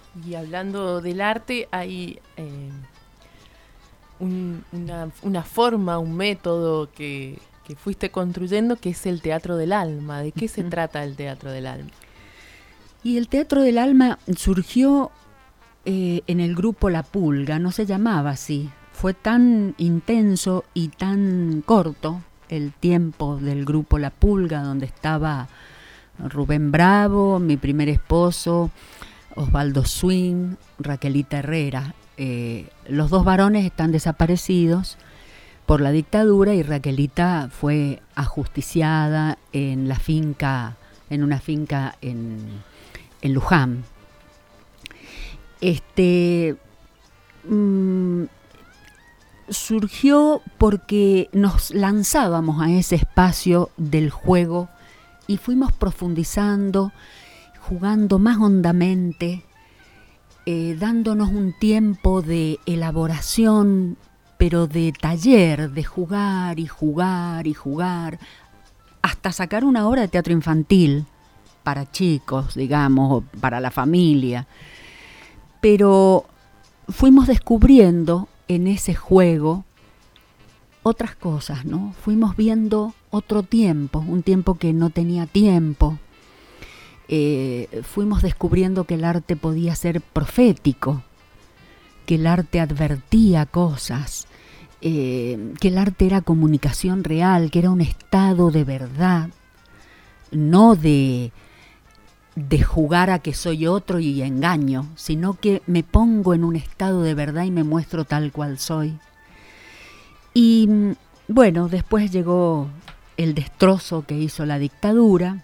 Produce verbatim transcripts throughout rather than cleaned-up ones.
Y hablando del arte, hay eh, un- una, una forma, un método que, que fuiste construyendo que es el teatro del alma. ¿De qué se Ujú. trata el teatro del alma? Y el Teatro del Alma surgió eh, en el grupo La Pulga, no se llamaba así. Fue tan intenso y tan corto el tiempo del grupo La Pulga, donde estaba Rubén Bravo, mi primer esposo, Osvaldo Swing, Raquelita Herrera. Eh, los dos varones están desaparecidos por la dictadura y Raquelita fue ajusticiada en la finca, en una finca en, en Luján. Este mm, surgió porque nos lanzábamos a ese espacio del juego y fuimos profundizando, jugando más hondamente, eh, dándonos un tiempo de elaboración, pero de taller, de jugar y jugar y jugar, hasta sacar una obra de teatro infantil para chicos, digamos, o para la familia. Pero fuimos descubriendo en ese juego otras cosas, ¿no? Fuimos viendo otro tiempo, un tiempo que no tenía tiempo. Eh, fuimos descubriendo que el arte podía ser profético, que el arte advertía cosas, eh, que el arte era comunicación real, que era un estado de verdad, no de, de jugar a que soy otro y engaño, sino que me pongo en un estado de verdad y me muestro tal cual soy. Y bueno, después llegó el destrozo que hizo la dictadura.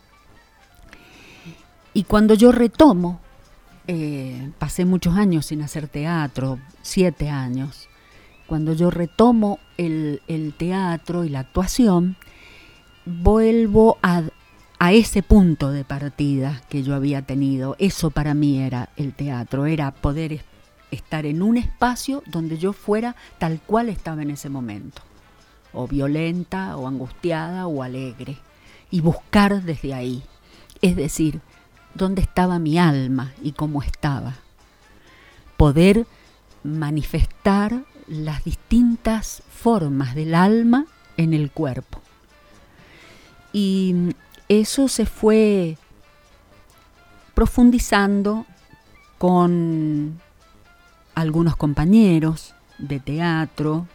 Y cuando yo retomo, eh, pasé muchos años sin hacer teatro, siete años. Cuando yo retomo el, el teatro y la actuación, vuelvo a, a ese punto de partida que yo había tenido. Eso para mí era el teatro, era poder es, estar en un espacio donde yo fuera tal cual estaba en ese momento, o violenta, o angustiada, o alegre, y buscar desde ahí, es decir, dónde estaba mi alma y cómo estaba. Poder manifestar las distintas formas del alma en el cuerpo. Y eso se fue profundizando con algunos compañeros de teatro,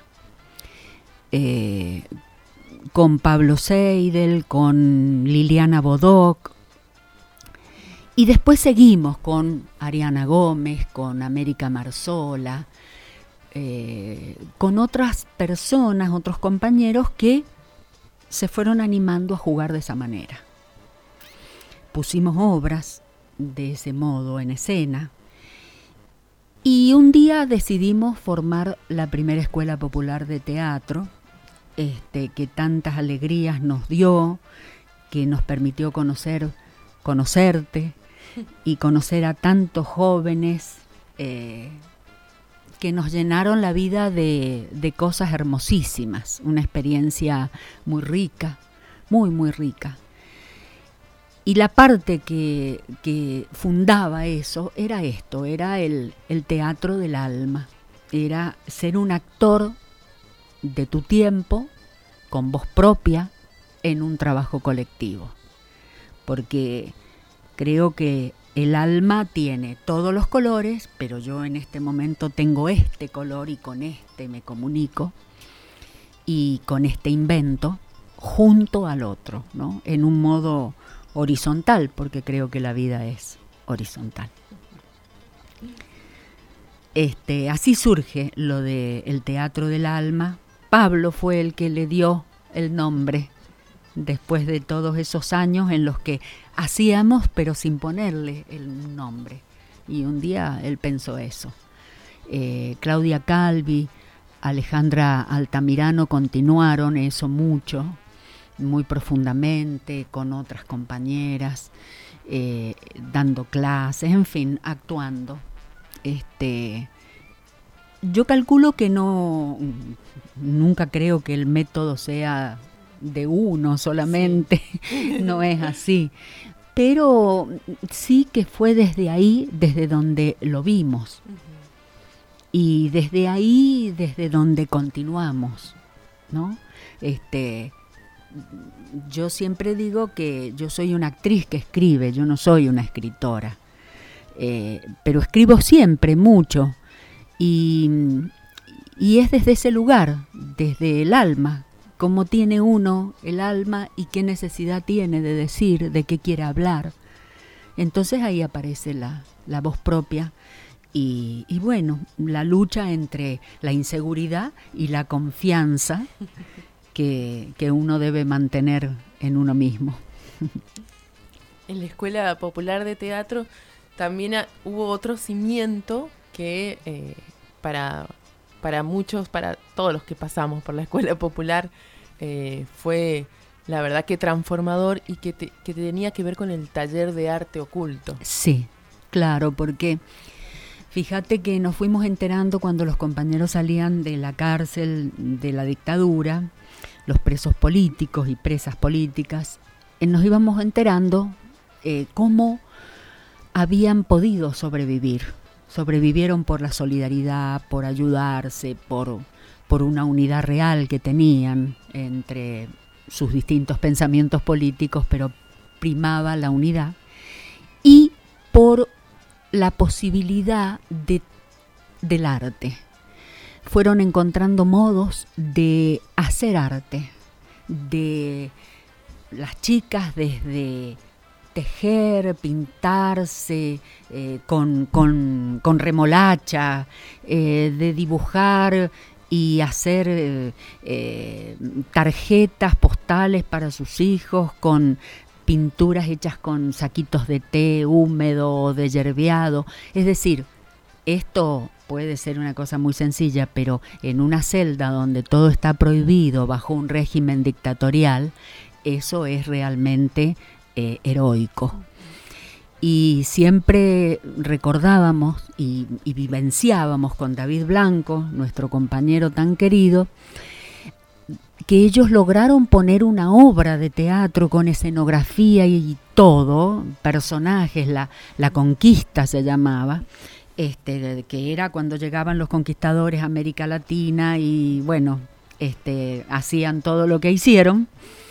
eh, con Pablo Seidel, con Liliana Bodoc. Y después seguimos con Ariana Gómez, con América Marzola, eh, con otras personas, otros compañeros que se fueron animando a jugar de esa manera. Pusimos obras de ese modo en escena y un día decidimos formar la primera escuela popular de teatro, este, que tantas alegrías nos dio, que nos permitió conocer, conocerte, y conocer a tantos jóvenes eh, que nos llenaron la vida de, de cosas hermosísimas, una experiencia muy rica, muy, muy rica. Y la parte que, que fundaba eso era esto, era el, el teatro del alma, era ser un actor de tu tiempo, con voz propia, en un trabajo colectivo. Porque creo que el alma tiene todos los colores, pero yo en este momento tengo este color y con este me comunico y con este invento junto al otro, ¿no? En un modo horizontal, porque creo que la vida es horizontal. Este, así surge lo del teatro del alma. Pablo fue el que le dio el nombre después de todos esos años en los que hacíamos pero sin ponerle el nombre. Y un día él pensó eso. Eh, Claudia Calvi, Alejandra Altamirano continuaron eso mucho, muy profundamente, con otras compañeras, eh, dando clases, en fin, actuando. Este, yo calculo que no, nunca creo que el método sea de uno solamente, sí. No es así, pero sí que fue desde ahí, desde donde lo vimos. Uh-huh. Y desde ahí, desde donde continuamos, ¿no? Este, yo siempre digo que yo soy una actriz que escribe, yo no soy una escritora. Eh, pero escribo siempre mucho. Y, y es desde ese lugar, desde el alma, cómo tiene uno el alma y qué necesidad tiene de decir, de qué quiere hablar. Entonces ahí aparece la, la voz propia. Y, y bueno, la lucha entre la inseguridad y la confianza que, que uno debe mantener en uno mismo. En la Escuela Popular de Teatro también ha, hubo otro cimiento que eh, para, para muchos, para todos los que pasamos por la Escuela Popular, eh, fue la verdad que transformador y que, te, que tenía que ver con el taller de arte oculto. Sí, claro, porque fíjate que nos fuimos enterando cuando los compañeros salían de la cárcel, de la dictadura, los presos políticos y presas políticas, eh, nos íbamos enterando eh, cómo habían podido sobrevivir. Sobrevivieron por la solidaridad, por ayudarse, por, por una unidad real que tenían entre sus distintos pensamientos políticos, pero primaba la unidad, y por la posibilidad de, del arte. Fueron encontrando modos de hacer arte, de las chicas desde tejer, pintarse eh, con, con, con remolacha, eh, de dibujar y hacer eh, eh, tarjetas postales para sus hijos con pinturas hechas con saquitos de té húmedo o de yerbeado. Es decir, esto puede ser una cosa muy sencilla, pero en una celda donde todo está prohibido bajo un régimen dictatorial, eso es realmente eh, heroico. Y siempre recordábamos y, y vivenciábamos con David Blanco, nuestro compañero tan querido, que ellos lograron poner una obra de teatro con escenografía y todo, personajes, la, la conquista se llamaba, este, que era cuando llegaban los conquistadores a América Latina y bueno, este, hacían todo lo que hicieron.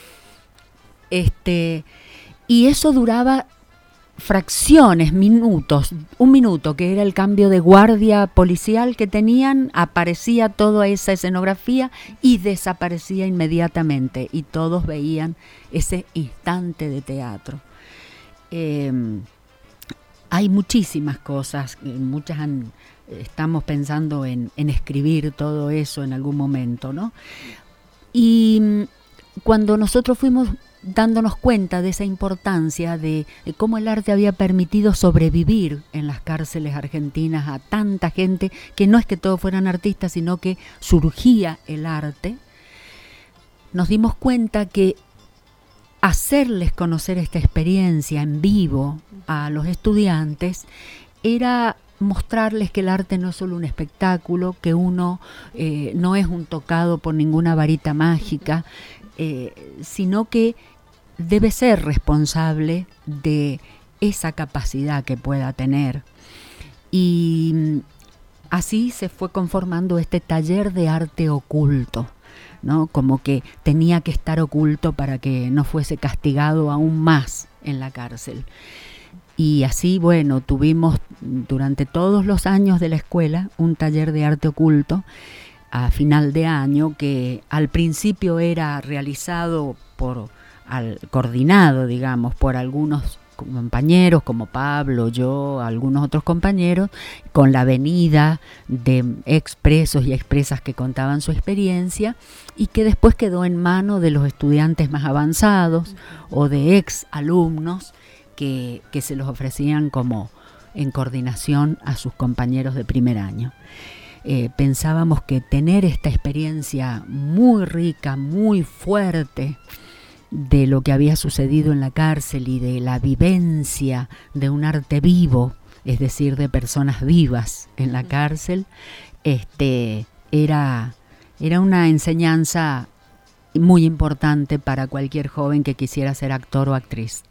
Este, y eso duraba fracciones, minutos, un minuto que era el cambio de guardia policial que tenían, aparecía toda esa escenografía y desaparecía inmediatamente y todos veían ese instante de teatro. Eh, hay muchísimas cosas, muchas han, estamos pensando en, en escribir todo eso en algún momento, ¿no? Y cuando nosotros fuimos dándonos cuenta de esa importancia de, de cómo el arte había permitido sobrevivir en las cárceles argentinas a tanta gente, que no es que todos fueran artistas, sino que surgía el arte, nos dimos cuenta que hacerles conocer esta experiencia en vivo a los estudiantes era mostrarles que el arte no es solo un espectáculo, que uno eh, no es un tocado por ninguna varita mágica, Eh, sino que debe ser responsable de esa capacidad que pueda tener. Y así se fue conformando este taller de arte oculto, ¿no? Como que tenía que estar oculto para que no fuese castigado aún más en la cárcel. Y así, bueno, tuvimos durante todos los años de la escuela un taller de arte oculto a final de año, que al principio era realizado por, al, coordinado, digamos, por algunos compañeros como Pablo, yo, algunos otros compañeros, con la venida de expresos y expresas que contaban su experiencia y que después quedó en mano de los estudiantes más avanzados o de ex alumnos que, que se los ofrecían como en coordinación a sus compañeros de primer año. Eh, pensábamos que tener esta experiencia muy rica, muy fuerte de lo que había sucedido en la cárcel y de la vivencia de un arte vivo, es decir, de personas vivas en la cárcel, este, era, era una enseñanza muy importante para cualquier joven que quisiera ser actor o actriz.